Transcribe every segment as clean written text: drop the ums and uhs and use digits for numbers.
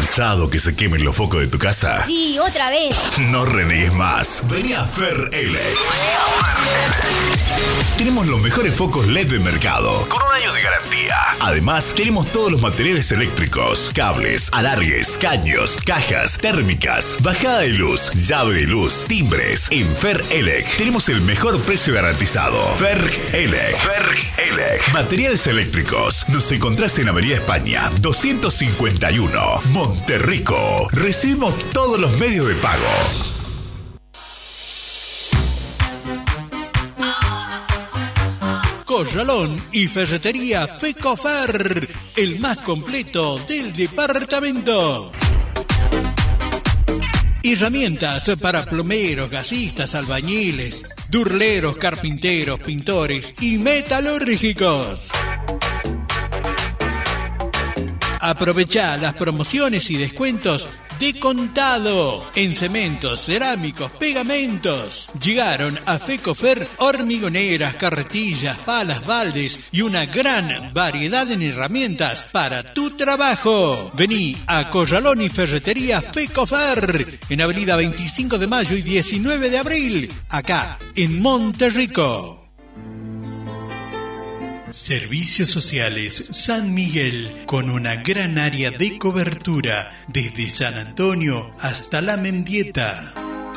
¿Cansado que se quemen los focos de tu casa? Sí, otra vez. No renegues más. Vení a Ferelec. Tenemos los mejores focos LED del mercado, con un año de garantía. Además, tenemos todos los materiales eléctricos, cables, alargues, caños, cajas, térmicas, bajada de luz, llave de luz, timbres. En Ferelec tenemos el mejor precio garantizado. Ferelec. Materiales eléctricos. Nos encontrás en Avenida España 251, Monterrico. Recibimos todos los medios de pago. Corralón y Ferretería Fecofer, el más completo del departamento. Herramientas para plomeros, gasistas, albañiles, durleros, carpinteros, pintores y metalúrgicos. Aprovechá las promociones y descuentos de contado en cementos, cerámicos, pegamentos. Llegaron a Fecofer hormigoneras, carretillas, palas, baldes y una gran variedad en herramientas para tu trabajo. Vení a Corralón y Ferretería Fecofer en Avenida 25 de Mayo y 19 de Abril, acá en Monterrico. Servicios Sociales San Miguel, con una gran área de cobertura desde San Antonio hasta La Mendieta.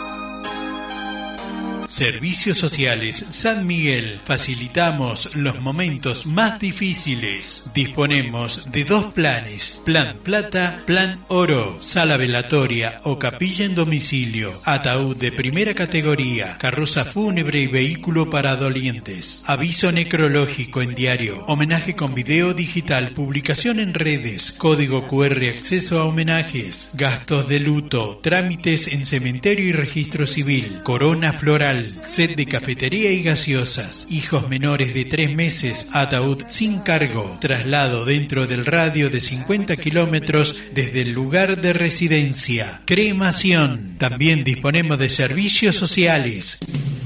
Servicios Sociales San Miguel. Facilitamos los momentos más difíciles. Disponemos de 2 planes: Plan Plata, Plan Oro, sala velatoria o capilla en domicilio, ataúd de primera categoría, carroza fúnebre y vehículo para dolientes, aviso necrológico en diario, homenaje con video digital, publicación en redes, código QR, acceso a homenajes, gastos de luto, trámites en cementerio y registro civil, corona floral, set de cafetería y gaseosas, hijos menores de 3 meses, ataúd sin cargo, traslado dentro del radio de 50 kilómetros desde el lugar de residencia, cremación. También disponemos de servicios sociales.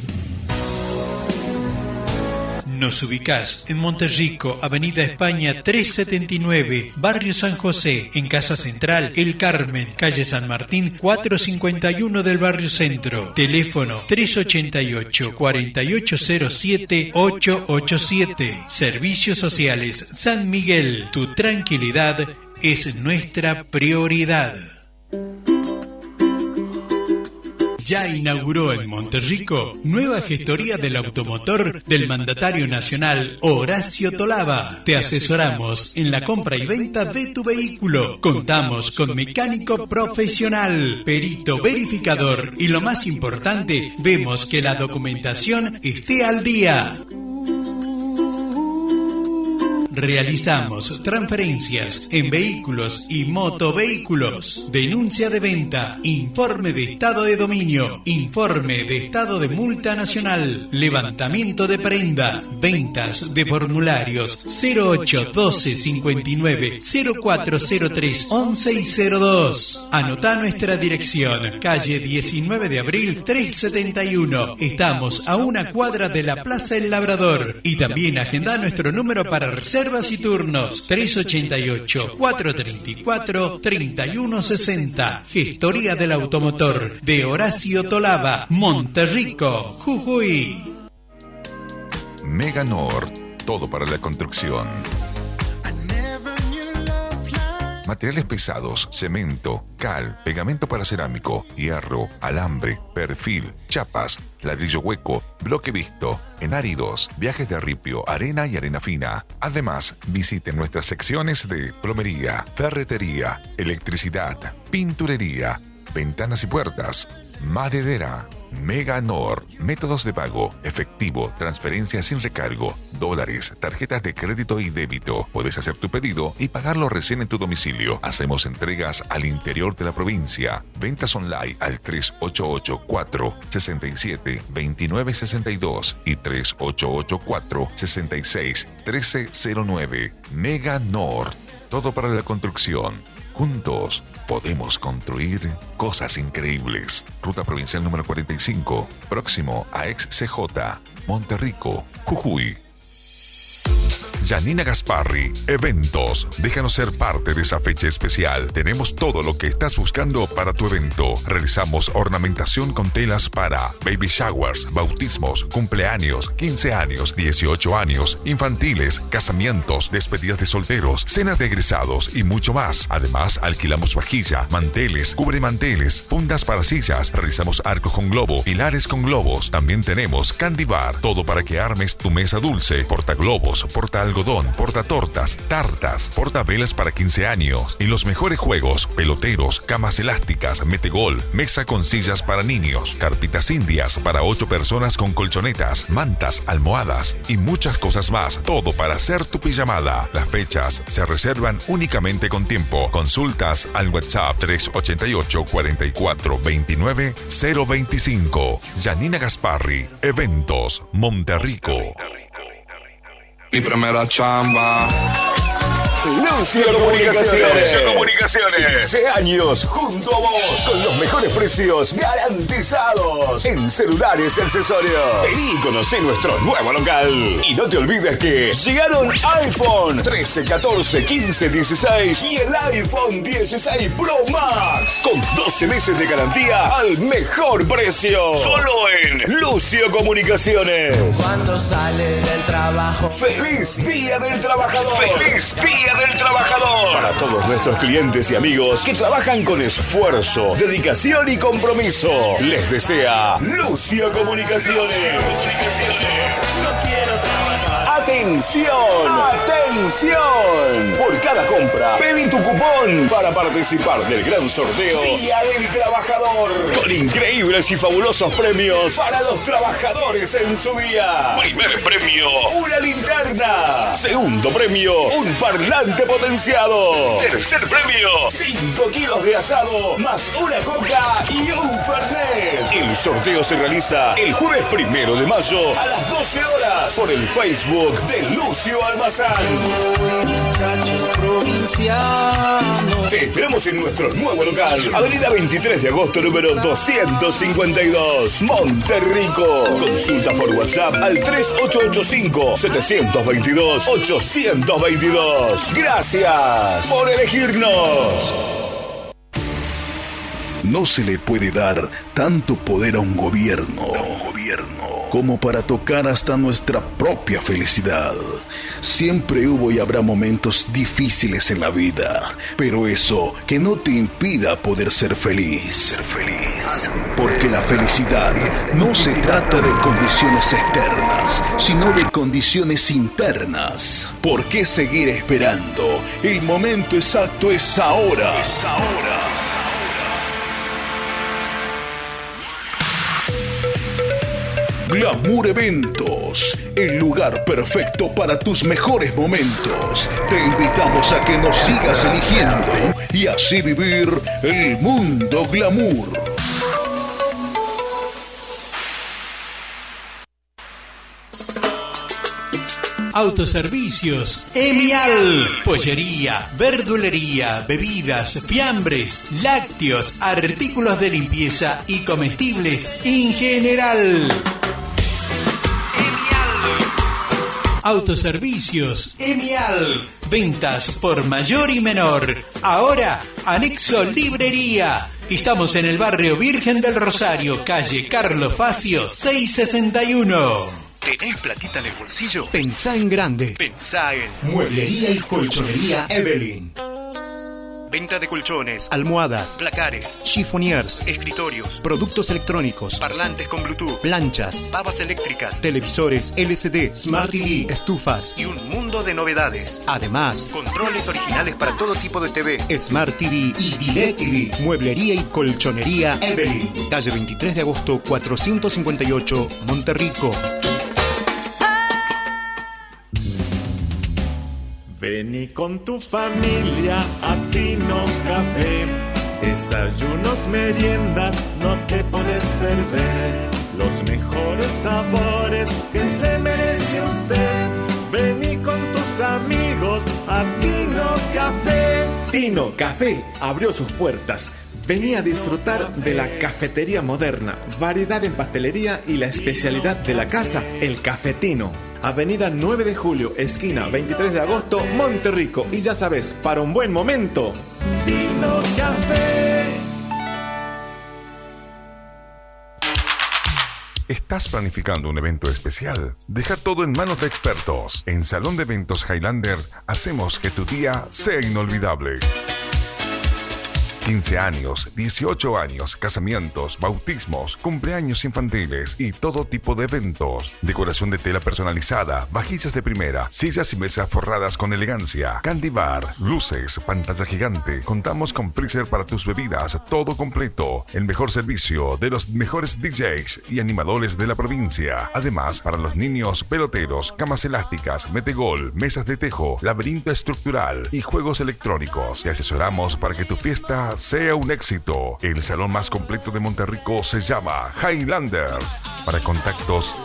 Nos ubicás en Monterrico, Avenida España 379, Barrio San José, en Casa Central, El Carmen, Calle San Martín 451 del Barrio Centro. Teléfono 388-4807-887. Servicios Sociales San Miguel. Tu tranquilidad es nuestra prioridad. Ya inauguró en Monterrico nueva gestoría del automotor del mandatario nacional Horacio Tolava. Te asesoramos en la compra y venta de tu vehículo. Contamos con mecánico profesional, perito verificador y, lo más importante, vemos que la documentación esté al día. Realizamos transferencias en vehículos y motovehículos, denuncia de venta, informe de estado de dominio, informe de estado de multa nacional, levantamiento de prenda, ventas de formularios 08 12 59 0403 11 y 02. Anotá nuestra dirección: calle 19 de Abril 371. Estamos a una cuadra de la Plaza El Labrador. Y también agendá nuestro número para reservas y turnos: 388-434-3160. Gestoría del automotor de Horacio Tolava, Monterrico, Jujuy. Mega Nord, todo para la construcción. Materiales pesados, cemento, cal, pegamento para cerámico, hierro, alambre, perfil, chapas, ladrillo hueco, bloque visto, en áridos, viajes de ripio, arena y arena fina. Además, visiten nuestras secciones de plomería, ferretería, electricidad, pinturería, ventanas y puertas, maderera. Mega Nord, métodos de pago, efectivo, transferencias sin recargo, dólares, tarjetas de crédito y débito. Puedes hacer tu pedido y pagarlo recién en tu domicilio. Hacemos entregas al interior de la provincia. Ventas online al 3884-67-2962 y 3884-66-1309. Mega Nord, todo para la construcción. Juntos podemos construir cosas increíbles. Ruta provincial número 45, próximo a ex CJ, Monterrico, Jujuy. Janina Gasparri, Eventos. Déjanos ser parte de esa fecha especial. Tenemos todo lo que estás buscando para tu evento. Realizamos ornamentación con telas para baby showers, bautismos, cumpleaños, 15 años, 18 años, infantiles, casamientos, despedidas de solteros, cenas de egresados y mucho más. Además, alquilamos vajilla, manteles, cubremanteles, fundas para sillas, realizamos arcos con globo, pilares con globos. También tenemos candy bar, todo para que armes tu mesa dulce, portaglobos, porta algodón, porta tortas, tartas, porta velas para 15 años y los mejores juegos, peloteros, camas elásticas, metegol, mesa con sillas para niños, carpitas indias para 8 personas con colchonetas, mantas, almohadas y muchas cosas más. Todo para hacer tu pijamada. Las fechas se reservan únicamente con tiempo. Consultas al WhatsApp 388 44 29 025. Janina Gasparri, Eventos, Monterrico. Mi primera chamba. Lucio Comunicaciones. 15 años junto a vos con los mejores precios garantizados en celulares y accesorios. Vení y conocé nuestro nuevo local. Y no te olvides que llegaron iPhone 13, 14, 15, 16 y el iPhone 16 Pro Max con 12 meses de garantía al mejor precio. Solo en Lucio Comunicaciones. Cuando sale del trabajo. ¡Feliz Día del Trabajador! ¡Feliz Día del Trabajador! Para todos nuestros clientes y amigos que trabajan con esfuerzo, dedicación y compromiso, les desea Lucio Comunicaciones. No quiero trabajar. ¡Atención! ¡Atención! Por cada compra, pedí tu cupón para participar del gran sorteo Día del Trabajador. Con increíbles y fabulosos premios para los trabajadores en su día. Primer premio, una linterna. Segundo premio, un parlante potenciado. Tercer premio, 5 kilos de asado más una coca y un fernet. El sorteo se realiza el jueves 1 de mayo a las 12 horas por el Facebook de Lucio Almazán. Te esperamos en nuestro nuevo local, Avenida 23 de agosto, número 252, Monterrico. Consulta por WhatsApp al 3885-722-822. Gracias por elegirnos. No se le puede dar tanto poder a un gobierno como para tocar hasta nuestra propia felicidad. Siempre hubo y habrá momentos difíciles en la vida, pero eso que no te impida poder ser feliz. Porque la felicidad no se trata de condiciones externas, sino de condiciones internas. ¿Por qué seguir esperando? El momento exacto es ahora. Glamour Eventos, el lugar perfecto para tus mejores momentos. Te invitamos a que nos sigas eligiendo y así vivir el mundo glamour. Autoservicios Emial, pollería, verdulería, bebidas, fiambres, lácteos, artículos de limpieza y comestibles en general. Autoservicios Emial, ventas por mayor y menor. Ahora, anexo librería. Estamos en el barrio Virgen del Rosario, calle Carlos Facio, 661. ¿Tenés platita en el bolsillo? Pensá en grande. Pensá en Mueblería y Colchonería Evelyn. Venta de colchones, almohadas, placares, chiffoniers, escritorios, productos electrónicos, parlantes con Bluetooth, planchas, pavas eléctricas, televisores LCD, Smart TV, estufas y un mundo de novedades. Además, controles originales para todo tipo de TV, Smart TV y DirecTV. Mueblería y Colchonería Evelyn. Calle 23 de agosto 458, Monterrico. Vení con tu familia a Tino Café. Desayunos, meriendas, no te podés perder. Los mejores sabores que se merece usted. Vení con tus amigos a Tino Café. Tino Café abrió sus puertas. Vení a disfrutar de la cafetería moderna, variedad en pastelería y la especialidad de la casa, el cafetino. Avenida 9 de Julio, esquina 23 de agosto, Monterrico. Y ya sabes, para un buen momento, Dinos Café. ¿Estás planificando un evento especial? Deja todo en manos de expertos. En Salón de Eventos Highlander hacemos que tu día sea inolvidable. 15 años, 18 años, casamientos, bautismos, cumpleaños infantiles y todo tipo de eventos. Decoración de tela personalizada, vajillas de primera, sillas y mesas forradas con elegancia, candy bar, luces, pantalla gigante. Contamos con freezer para tus bebidas, todo completo. El mejor servicio de los mejores DJs y animadores de la provincia. Además, para los niños, peloteros, camas elásticas, metegol, mesas de tejo, laberinto estructural y juegos electrónicos. Te asesoramos para que tu fiesta sea un éxito. El salón más completo de Monterrico se llama Highlanders. Para contactos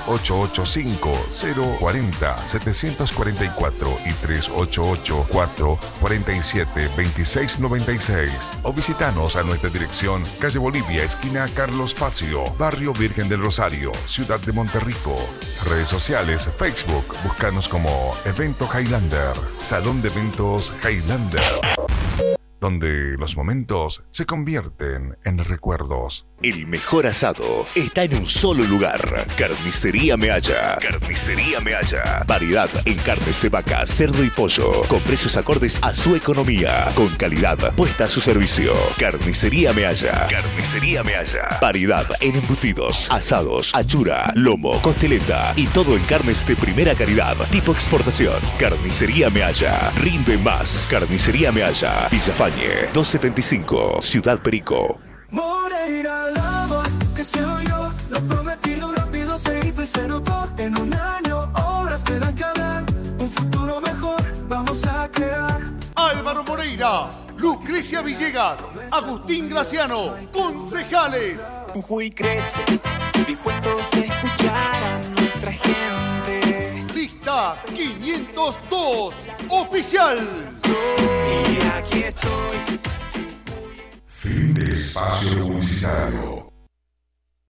3885-040-744 y 3884-472696. O visítanos a nuestra dirección, calle Bolivia, esquina Carlos Facio, barrio Virgen del Rosario, ciudad de Monterrico. Redes sociales, Facebook, búscanos como Evento Highlander, Salón de Eventos Highlander, donde los momentos se convierten en recuerdos. El mejor asado está en un solo lugar. Carnicería Mealla. Carnicería Mealla. Variedad en carnes de vaca, cerdo y pollo, con precios acordes a su economía, con calidad puesta a su servicio. Carnicería Mealla. Carnicería Mealla. Variedad en embutidos, asados, achura, lomo, costeleta y todo en carnes de primera calidad, tipo exportación. Carnicería Mealla. Rinde más. Carnicería Mealla. Villafañe, 275, Ciudad Perico. Moreira, la voz que se oyó, lo prometido rápido se hizo y se notó. En un año, obras quedan que hablar, un futuro mejor vamos a crear. Álvaro Moreira, Lucrecia Villegas, Agustín Graciano, concejales. Jujuy crece, dispuestos a escuchar a nuestra gente. Lista 502, oficial. Y aquí